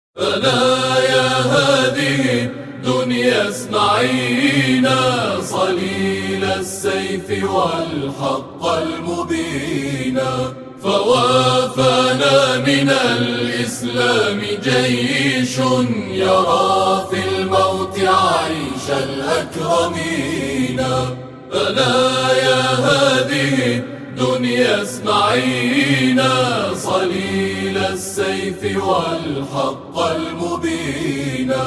ألا يا هذه الدنيا اسمعينا صليل السيف والحق المبينا، فوافانا من الإسلام جيش يرى في الموت عيش الأكرمين. ألا يا هذه الدنيا اسمعينا صليل السيف والحق المبينا،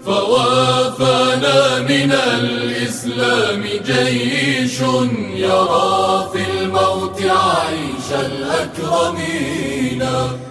فوافانا من الإسلام جيش يرى في الموت عيش الأكرمين.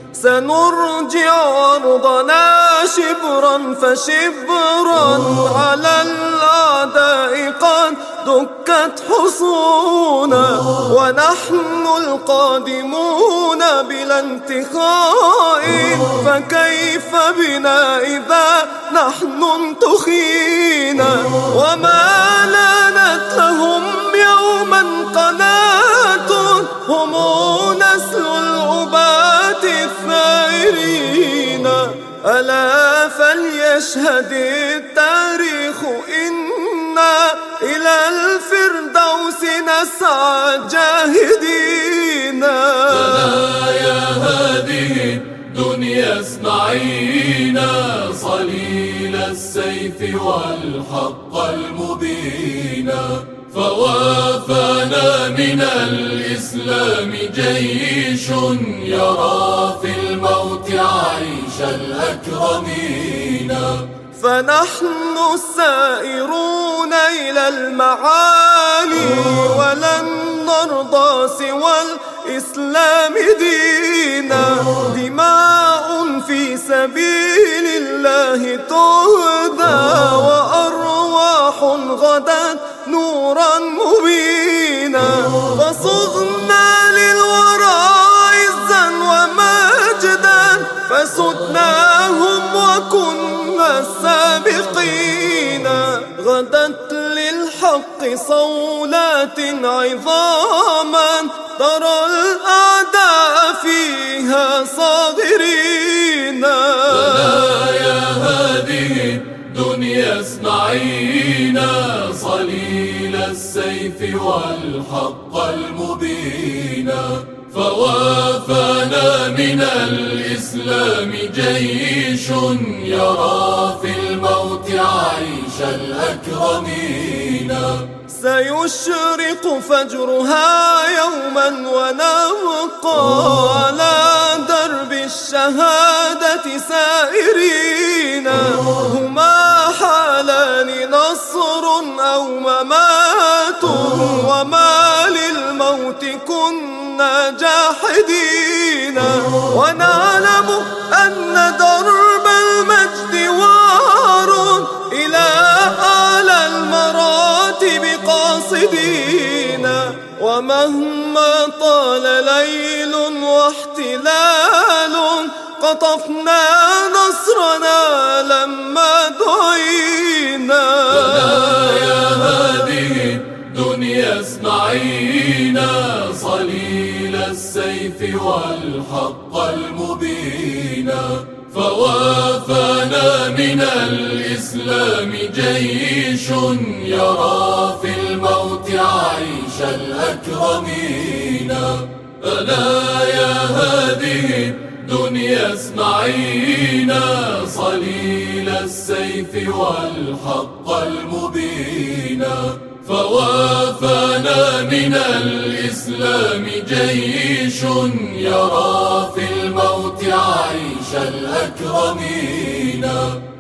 سنرجع أرضنا شبرا فشبرا، على الأعداء قد دكت حصونا، ونحن القادمون بلا انتخاء، فكيف بنا إذا نحن انتخينا؟ وما لانت لهم يوما قناة، هم نسل العباد الثائرين. ألا فليشهد التاريخ إنا إلى الفردوس نسعى جاهدين. ألا يا هذه الدنيا اسمعينا صليل السيف والحق المبينا، فوافانا من الإسلام جيش يرى في الموت عيش الأكرمين. فنحن السائرون إلى المعالي، ولن نرضى سوى الإسلام دينا. دماء في سبيل الله تهدى، وأرواح غدت نورا مبينا. فصغنا للورى عزا ومجدا، فسدناهم وكنا السابقين. غدت للحق صولات عظاما، ترى الأعداء فيها صاغرين. ألا يا هذه الدنيا اسمعينا صليل السيف والحق المبينا، فوافانا من الإسلام جيش يرى في الموت عيش الأكرمين. سيشرق فجرها يوما ونبقى على درب الشهادة سائرين. هما حالان نصر أو ممات، وما للموت كنا جاحدين. ونعلم أن درب المجد وار إلى أعلى المراتب قاصدين. ومهما طال ليل واحتلال، قطفنا نصرنا لما دعينا. ألا يا هذه الدنيا اسمعينا صليل السيف والحق المبينا، فوافانا من الإسلام جيش يرى في الموت عيش الأكرمين. ألا يا هذه الدنيا اسمعينا صليل السيف والحق المبينا، فوافانا من الإسلام جيش يرى في الموت عيش الأكرمين.